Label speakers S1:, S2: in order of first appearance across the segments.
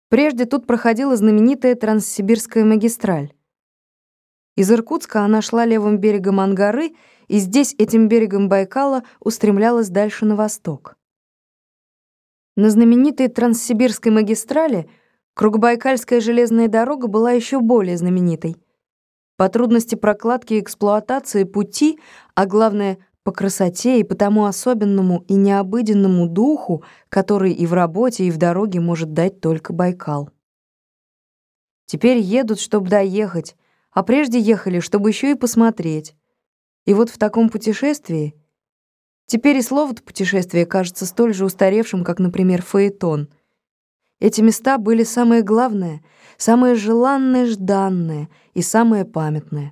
S1: Прежде тут проходила знаменитая Транссибирская магистраль. Из Иркутска она шла левым берегом Ангары и здесь этим берегом Байкала устремлялась дальше на восток. На знаменитой Транссибирской магистрали Кругобайкальская железная дорога была еще более знаменитой. По трудности прокладки и эксплуатации пути, а главное по красоте и по тому особенному и необыденному духу, который и в работе, и в дороге может дать только Байкал. Теперь едут, чтобы доехать, а прежде ехали, чтобы еще и посмотреть. И вот в таком путешествии... Теперь и слово-то «путешествие» кажется столь же устаревшим, как, например, фаэтон. Эти места были самое главное, самое желанное, жданное и самое памятное.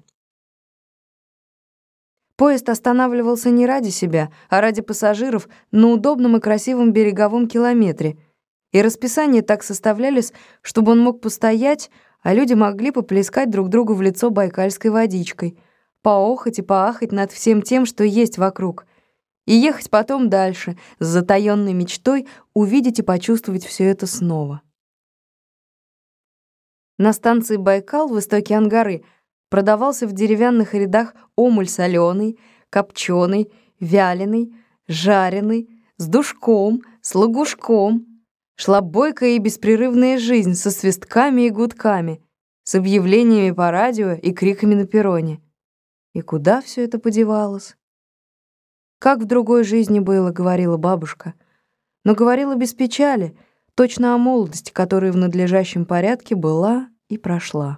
S1: Поезд останавливался не ради себя, а ради пассажиров на удобном и красивом береговом километре, и расписания так составлялись, чтобы он мог постоять, а люди могли поплескать друг другу в лицо байкальской водичкой, поохать и поахать над всем тем, что есть вокруг, и ехать потом дальше, с затаённой мечтой увидеть и почувствовать все это снова. На станции Байкал в истоке Ангары продавался в деревянных рядах омуль солёный, копченый, вяленый, жареный, с душком, с лагушком. Шла бойкая и беспрерывная жизнь со свистками и гудками, с объявлениями по радио и криками на перроне. И куда все это подевалось? «Как в другой жизни было», — говорила бабушка, но говорила без печали, точно о молодости, которая в надлежащем порядке была и прошла.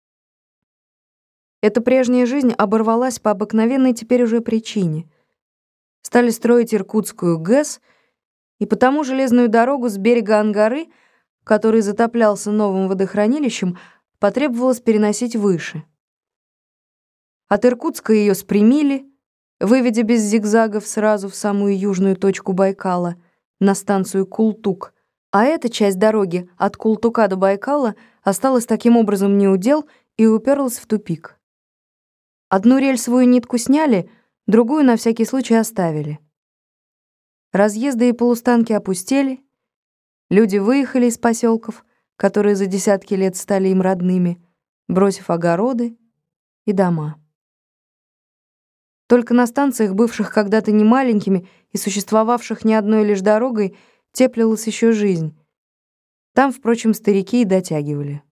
S1: Эта прежняя жизнь оборвалась по обыкновенной теперь уже причине. Стали строить Иркутскую ГЭС, и потому железную дорогу с берега Ангары, который затоплялся новым водохранилищем, потребовалось переносить выше. От Иркутска ее спрямили, выведя без зигзагов сразу в самую южную точку Байкала, на станцию Култук, а эта часть дороги от Култука до Байкала осталась таким образом неудел и уперлась в тупик. Одну рельсовую нитку сняли, другую на всякий случай оставили. Разъезды и полустанки опустели, люди выехали из поселков, которые за десятки лет стали им родными, бросив огороды и дома. Только на станциях, бывших когда-то немаленькими и существовавших не одной лишь дорогой, теплилась еще жизнь. Там, впрочем, старики и дотягивали.